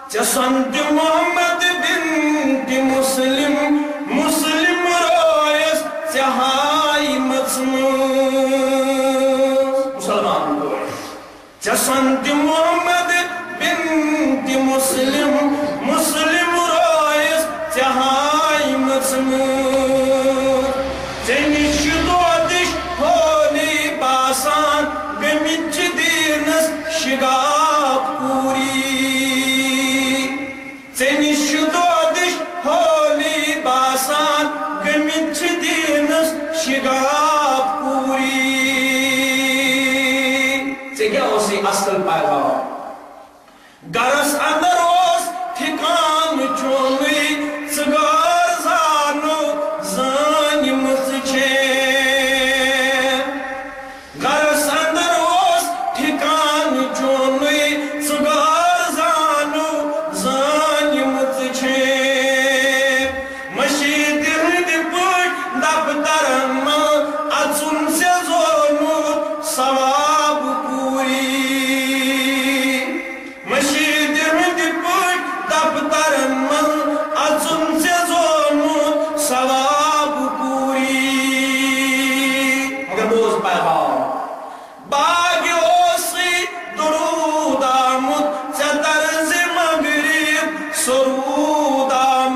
چسند محمد بنت مسلم مسلم رویس چہائی مسلمان چسند محمد بنت مسلم مسلم رویس چہائی چنش دودش ہولی باسان گمچ دینس شگاف پوری چنش دودش ہولی باسان گمچ دینس شگاف پوری کیا اسی اصل پیغام گرس اندر اس ٹھکان چونی سگار زانو زانی مزچے گرس اندر اس ٹھکان چونی سگار زانو زانی مزچے مشید ہند پوٹ دفترن اچن سے زونو ثواب پوری مشید ہند پوٹ دفترن اچن سے زونو ثواب پوری مگر بوز پیغام باغ اوسی درود آمد چطرز مغرب سرود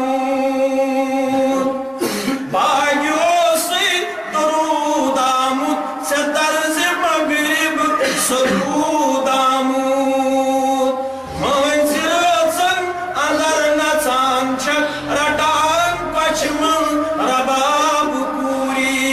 آمد باغ اوسی درود آمد چطرز مغرب سرود آمد منزل زن اندر نچان چھک رٹان پچمن رباب پوری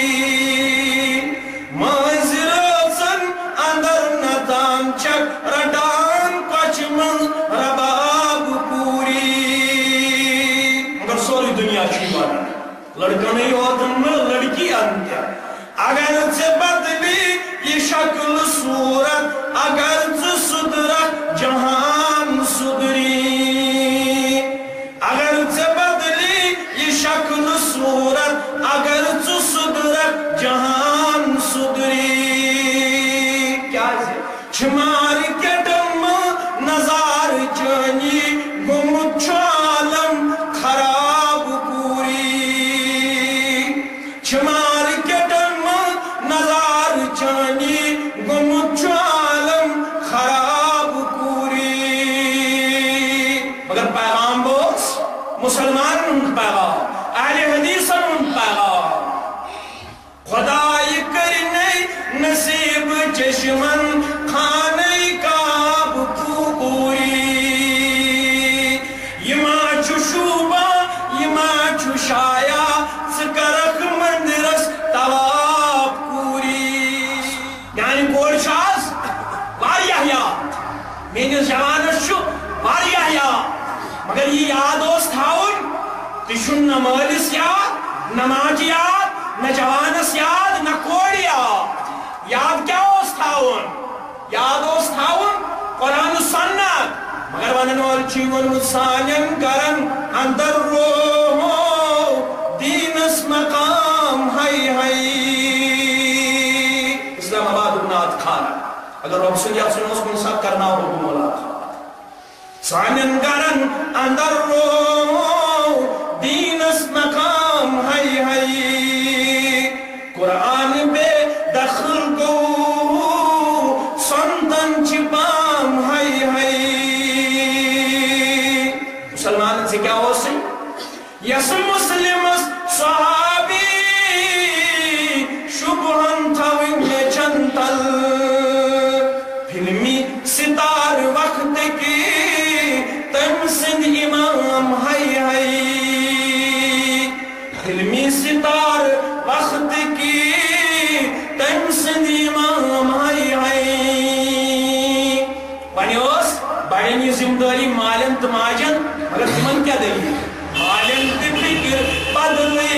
منزل زن اندر نچان چھک رٹان پچمن رباب پوری مگر سوری دنیا چھوڑا لڑکا نہیں ہوتا لڑکی انتیا اگر سے بدلی یہ شکل صورت اگر سے صدرت جہان صدری اگر سے بدلی یہ شکل صورت اگر سے صدرت جہان صدری کیا ہے چھمار کے دم نظار چانی گمت عالم خراب پوری چھمار کے دم نظار چانی گمت عالم خراب پوری مگر پیغام بوس مسلمان پیغام اہل حدیث پیغام خدای کرنے نصیب چشمن خانے کعب پوری یما چھو شوبا یما چھو شایا سکرک مندرس طواف پوری یعنی کور شاز واریہ یاد میرے جوانس چھو واریہ یاد مگر یہ یاد اس تھاؤن تشن نہ مالس یاد نہ ماج یاد نہ جوانس یاد نہ کور یاد کیا اس تھاؤن یاد اس تھاؤن قرآن و سنت مگر ونن وال چیون سانین کرن اندر روحو دینس مقام ہائی ہائی اسلام آباد ابنات کھانا اگر رب سے یا سنو اس کو انسان کرنا ہو مولا سانین کرن اندر روحو دینس مقام ہائی ہائی قرآن بے دخل کو سنتن چھپام ہائی ہائی مسلمان سے کیا ہو سی یس مسلم صحابی شبہن تھوئن چنتل فلمی ستار وقت کی تمسن امام ہائی ہائی فلمی ستار وقت کی تمسن امام ہائی ہائی بنیوس بڑی ذمہ داری مالن تو ماجن مگر تمن کیا دلی مالن تی فکر بدلی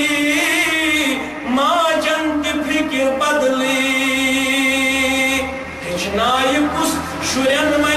ماجن تی فکر بدلی ہچنائی کس شورین میں